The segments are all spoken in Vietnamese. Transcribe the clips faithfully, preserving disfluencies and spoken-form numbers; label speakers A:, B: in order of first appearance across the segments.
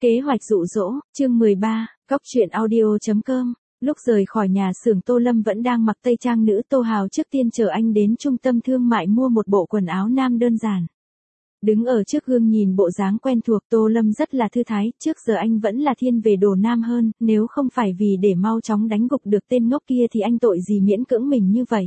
A: Kế hoạch dụ dỗ, chương mười ba, Cóc truyện audio chấm com. Lúc rời khỏi nhà xưởng Tô Lâm vẫn đang mặc tây trang nữ. Tô Hào trước tiên chờ anh đến trung tâm thương mại mua một bộ quần áo nam đơn giản. Đứng ở trước gương nhìn bộ dáng quen thuộc, Tô Lâm rất là thư thái. Trước giờ anh vẫn là thiên về đồ nam hơn, nếu không phải vì để mau chóng đánh gục được tên ngốc kia thì anh tội gì miễn cưỡng mình như vậy.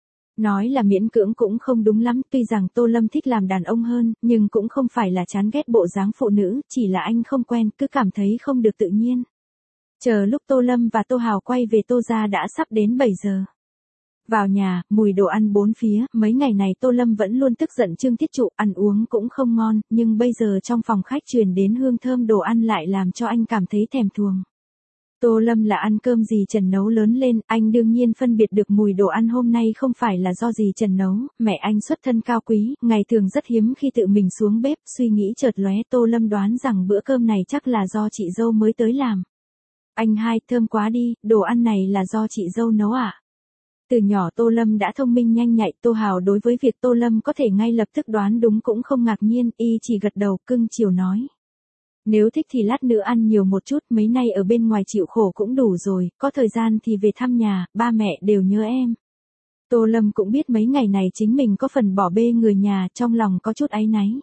A: Nói là miễn cưỡng cũng không đúng lắm, tuy rằng Tô Lâm thích làm đàn ông hơn, nhưng cũng không phải là chán ghét bộ dáng phụ nữ, chỉ là anh không quen, cứ cảm thấy không được tự nhiên. Chờ lúc Tô Lâm và Tô Hào quay về Tô gia đã sắp đến bảy giờ. Vào nhà, mùi đồ ăn bốn phía, mấy ngày này Tô Lâm vẫn luôn tức giận Trương Thiết Trụ, ăn uống cũng không ngon, nhưng bây giờ trong phòng khách truyền đến hương thơm đồ ăn lại làm cho anh cảm thấy thèm thuồng. Tô Lâm là ăn cơm dì Trần nấu lớn lên, anh đương nhiên phân biệt được mùi đồ ăn hôm nay không phải là do dì Trần nấu, mẹ anh xuất thân cao quý, ngày thường rất hiếm khi tự mình xuống bếp, suy nghĩ chợt lóe, Tô Lâm đoán rằng bữa cơm này chắc là do chị dâu mới tới làm. Anh hai, thơm quá đi, đồ ăn này là do chị dâu nấu à? Từ nhỏ Tô Lâm đã thông minh nhanh nhạy, Tô Hào đối với việc Tô Lâm có thể ngay lập tức đoán đúng cũng không ngạc nhiên, y chỉ gật đầu cưng chiều nói. Nếu thích thì lát nữa ăn nhiều một chút, mấy nay ở bên ngoài chịu khổ cũng đủ rồi, có thời gian thì về thăm nhà, ba mẹ đều nhớ em. Tô Lâm cũng biết mấy ngày này chính mình có phần bỏ bê người nhà, trong lòng có chút áy náy.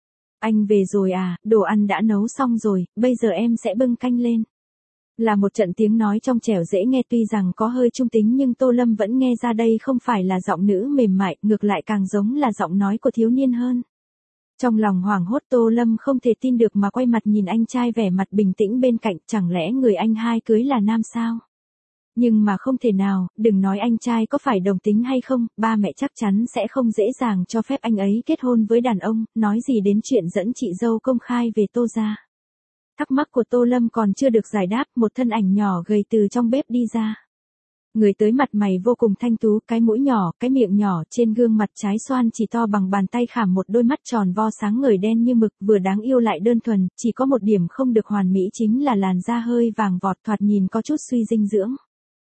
A: Anh về rồi à, đồ ăn đã nấu xong rồi, bây giờ em sẽ bưng canh lên. Là một trận tiếng nói trong trẻo dễ nghe, tuy rằng có hơi trung tính nhưng Tô Lâm vẫn nghe ra đây không phải là giọng nữ mềm mại, ngược lại càng giống là giọng nói của thiếu niên hơn. Trong lòng hoảng hốt, Tô Lâm không thể tin được mà quay mặt nhìn anh trai vẻ mặt bình tĩnh bên cạnh, chẳng lẽ người anh hai cưới là nam sao? Nhưng mà không thể nào, đừng nói anh trai có phải đồng tính hay không, ba mẹ chắc chắn sẽ không dễ dàng cho phép anh ấy kết hôn với đàn ông, nói gì đến chuyện dẫn chị dâu công khai về Tô gia. Thắc mắc của Tô Lâm còn chưa được giải đáp, một thân ảnh nhỏ gầy từ trong bếp đi ra. Người tới mặt mày vô cùng thanh tú, cái mũi nhỏ, cái miệng nhỏ, trên gương mặt trái xoan chỉ to bằng bàn tay khảm một đôi mắt tròn vo sáng ngời đen như mực, vừa đáng yêu lại đơn thuần, chỉ có một điểm không được hoàn mỹ chính là làn da hơi vàng vọt, thoạt nhìn có chút suy dinh dưỡng.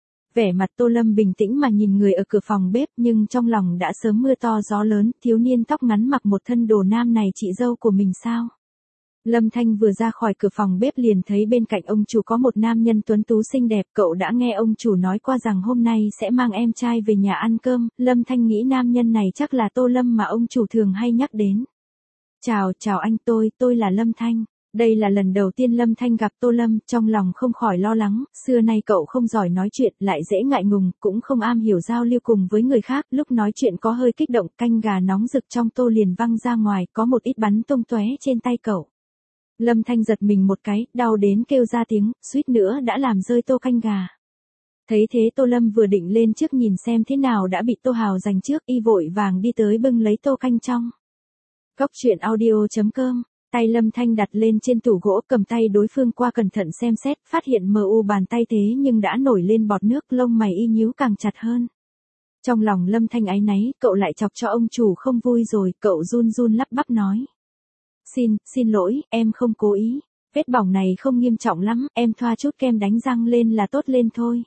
A: Vẻ mặt Tô Lâm bình tĩnh mà nhìn người ở cửa phòng bếp, nhưng trong lòng đã sớm mưa to gió lớn, thiếu niên tóc ngắn mặc một thân đồ nam này chị dâu của mình sao? Lâm Thanh vừa ra khỏi cửa phòng bếp liền thấy bên cạnh ông chủ có một nam nhân tuấn tú xinh đẹp, cậu đã nghe ông chủ nói qua rằng hôm nay sẽ mang em trai về nhà ăn cơm, Lâm Thanh nghĩ nam nhân này chắc là Tô Lâm mà ông chủ thường hay nhắc đến. Chào, chào anh, tôi, tôi là Lâm Thanh. Đây là lần đầu tiên Lâm Thanh gặp Tô Lâm, trong lòng không khỏi lo lắng, xưa nay cậu không giỏi nói chuyện, lại dễ ngại ngùng, cũng không am hiểu giao lưu cùng với người khác, lúc nói chuyện có hơi kích động, canh gà nóng rực trong tô liền văng ra ngoài, có một ít bắn tung tóe trên tay cậu. Lâm Thanh giật mình một cái, đau đến kêu ra tiếng, suýt nữa đã làm rơi tô canh gà. Thấy thế Tô Lâm vừa định lên trước nhìn xem thế nào đã bị Tô Hào giành trước, y vội vàng đi tới bưng lấy tô canh trong. Cóc truyện audio chấm com, tay Lâm Thanh đặt lên trên tủ gỗ, cầm tay đối phương qua cẩn thận xem xét, phát hiện mờ u bàn tay thế nhưng đã nổi lên bọt nước, lông mày y nhíu càng chặt hơn. Trong lòng Lâm Thanh áy náy, cậu lại chọc cho ông chủ không vui rồi, cậu run run lắp bắp nói. Xin, xin lỗi, em không cố ý. Vết bỏng này không nghiêm trọng lắm, em thoa chút kem đánh răng lên là tốt lên thôi.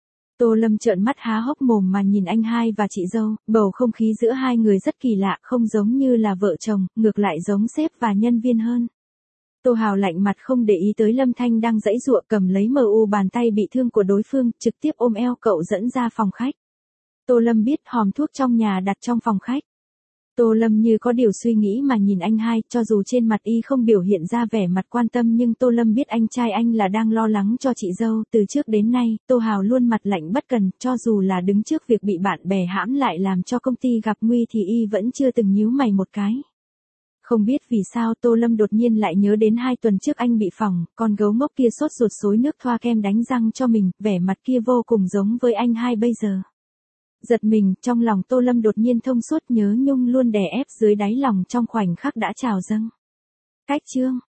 A: Tô Lâm trợn mắt há hốc mồm mà nhìn anh hai và chị dâu, bầu không khí giữa hai người rất kỳ lạ, không giống như là vợ chồng, ngược lại giống sếp và nhân viên hơn. Tô Hào lạnh mặt không để ý tới Lâm Thanh đang giãy giụa, cầm lấy mờ u bàn tay bị thương của đối phương, trực tiếp ôm eo cậu dẫn ra phòng khách. Tô Lâm biết hòm thuốc trong nhà đặt trong phòng khách. Tô Lâm như có điều suy nghĩ mà nhìn anh hai, cho dù trên mặt y không biểu hiện ra vẻ mặt quan tâm nhưng Tô Lâm biết anh trai anh là đang lo lắng cho chị dâu, từ trước đến nay, Tô Hào luôn mặt lạnh bất cần, cho dù là đứng trước việc bị bạn bè hãm lại làm cho công ty gặp nguy thì y vẫn chưa từng nhíu mày một cái. Không biết vì sao Tô Lâm đột nhiên lại nhớ đến hai tuần trước anh bị phỏng, con gấu ngốc kia sốt ruột xối nước thoa kem đánh răng cho mình, vẻ mặt kia vô cùng giống với anh hai bây giờ. Giật mình, trong lòng Tô Lâm đột nhiên thông suốt, nhớ nhung luôn đè ép dưới đáy lòng trong khoảnh khắc đã trào dâng. Cách chương